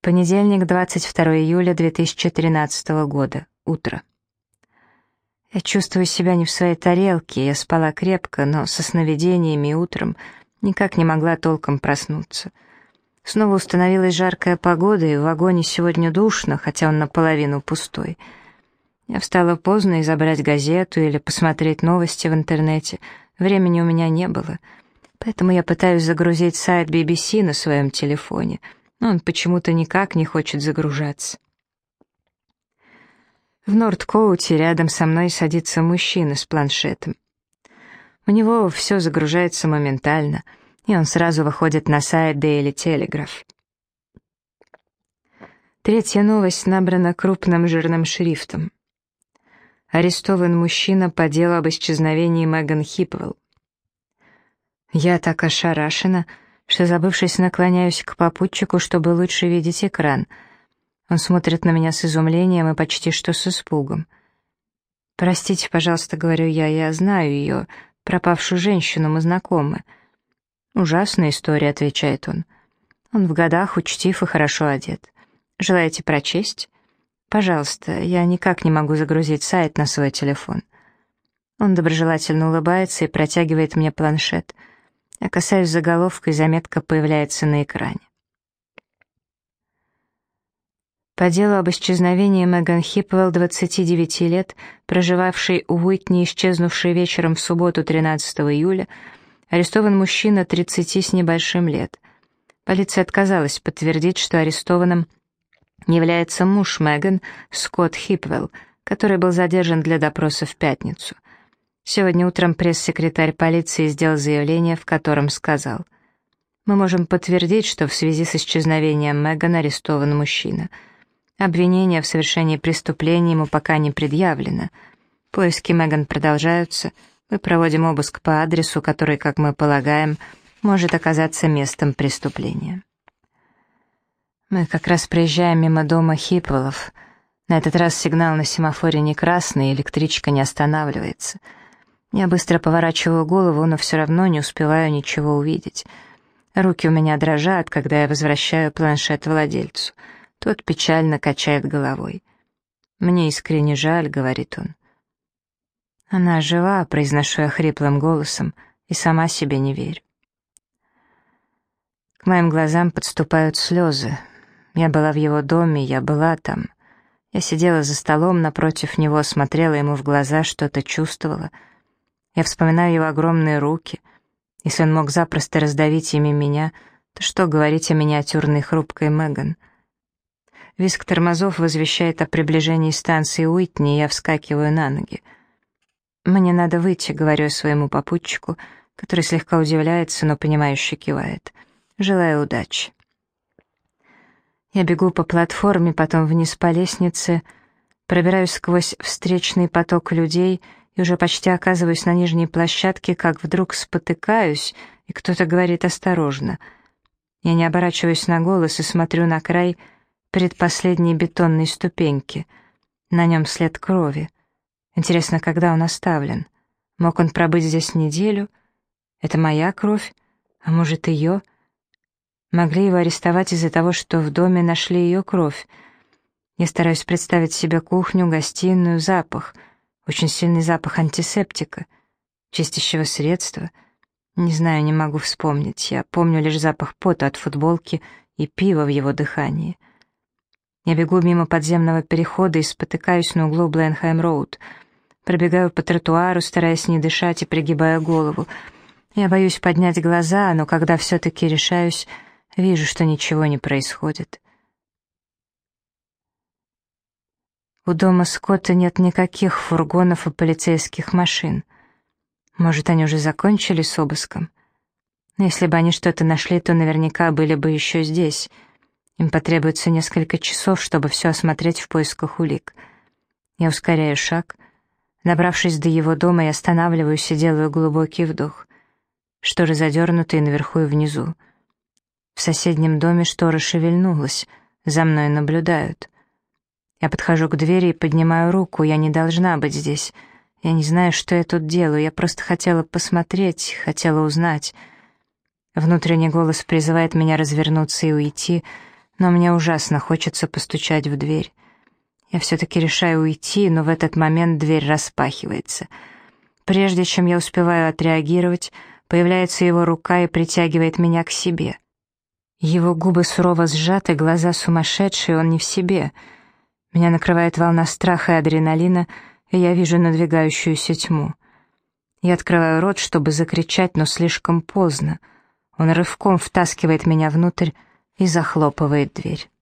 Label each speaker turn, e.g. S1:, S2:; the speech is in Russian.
S1: Понедельник, 22 июля 2013 года. Утро. Я чувствую себя не в своей тарелке, я спала крепко, но со сновидениями и утром никак не могла толком проснуться. Снова установилась жаркая погода, и в вагоне сегодня душно, хотя он наполовину пустой. Я встала поздно и забрать газету или посмотреть новости в интернете. Времени у меня не было, поэтому я пытаюсь загрузить сайт BBC на своем телефоне, но он почему-то никак не хочет загружаться. В Нордкоуте рядом со мной садится мужчина с планшетом. У него все загружается моментально, и он сразу выходит на сайт Daily Telegraph. Третья новость набрана крупным жирным шрифтом. Арестован мужчина по делу об исчезновении Меган Хипвелл. Я так ошарашена, что, забывшись, наклоняюсь к попутчику, чтобы лучше видеть экран. Он смотрит на меня с изумлением и почти что с испугом. «Простите, пожалуйста», — говорю я знаю ее, пропавшую женщину, мы знакомы». «Ужасная история», — отвечает он. Он в годах, учтив и хорошо одет. «Желаете прочесть?» «Пожалуйста, я никак не могу загрузить сайт на свой телефон». Он доброжелательно улыбается и протягивает мне планшет. Я касаюсь заголовка, и заметка появляется на экране. По делу об исчезновении Меган Хипвелл, 29 лет, проживавшей у Уитни, исчезнувшей вечером в субботу 13 июля, арестован мужчина 30 с небольшим лет. Полиция отказалась подтвердить, что арестованным является муж Меган, Скотт Хипвелл, который был задержан для допроса в пятницу. Сегодня утром пресс-секретарь полиции сделал заявление, в котором сказал: «Мы можем подтвердить, что в связи с исчезновением Меган арестован мужчина. Обвинение в совершении преступления ему пока не предъявлено. Поиски Меган продолжаются. Мы проводим обыск по адресу, который, как мы полагаем, может оказаться местом преступления». Мы как раз проезжаем мимо дома Хипвеллов. На этот раз сигнал на семафоре не красный, электричка не останавливается. Я быстро поворачиваю голову, но все равно не успеваю ничего увидеть. Руки у меня дрожат, когда я возвращаю планшет владельцу. Тот печально качает головой. «Мне искренне жаль», — говорит он. «Она жива», — произношу я хриплым голосом, и сама себе не верю. К моим глазам подступают слезы. Я была в его доме, я была там. Я сидела за столом напротив него, смотрела ему в глаза, что-то чувствовала. Я вспоминаю его огромные руки. Если он мог запросто раздавить ими меня, то что говорить о миниатюрной хрупкой Меган? Визг тормозов возвещает о приближении станции Уитни, и я вскакиваю на ноги. «Мне надо выйти», — говорю своему попутчику, который слегка удивляется, но понимающе кивает. «Желаю удачи». Я бегу по платформе, потом вниз по лестнице, пробираюсь сквозь встречный поток людей и уже почти оказываюсь на нижней площадке, как вдруг спотыкаюсь, и кто-то говорит осторожно. Я не оборачиваюсь на голос и смотрю на край предпоследней бетонной ступеньки. На нем след крови. Интересно, когда он оставлен? Мог он пробыть здесь неделю? Это моя кровь? А может, ее? Могли его арестовать из-за того, что в доме нашли ее кровь. Я стараюсь представить себе кухню, гостиную, запах. Очень сильный запах антисептика, чистящего средства. Не знаю, не могу вспомнить. Я помню лишь запах пота от футболки и пива в его дыхании. Я бегу мимо подземного перехода и спотыкаюсь на углу Бленхайм-роуд. Пробегаю по тротуару, стараясь не дышать и пригибая голову. Я боюсь поднять глаза, но когда все-таки решаюсь, вижу, что ничего не происходит. У дома Скотта нет никаких фургонов и полицейских машин. Может, они уже закончили с обыском? Но если бы они что-то нашли, то наверняка были бы еще здесь. Им потребуется несколько часов, чтобы все осмотреть в поисках улик. Я ускоряю шаг. Добравшись до его дома, я останавливаюсь и делаю глубокий вдох. Шторы задернуты и наверху, и внизу. В соседнем доме штора шевельнулась. За мной наблюдают. Я подхожу к двери и поднимаю руку. Я не должна быть здесь. Я не знаю, что я тут делаю. Я просто хотела посмотреть, хотела узнать. Внутренний голос призывает меня развернуться и уйти, но мне ужасно хочется постучать в дверь. Я все-таки решаю уйти, но в этот момент дверь распахивается. Прежде чем я успеваю отреагировать, появляется его рука и притягивает меня к себе. Его губы сурово сжаты, глаза сумасшедшие, он не в себе. Меня накрывает волна страха и адреналина, и я вижу надвигающуюся тьму. Я открываю рот, чтобы закричать, но слишком поздно. Он рывком втаскивает меня внутрь и захлопывает дверь.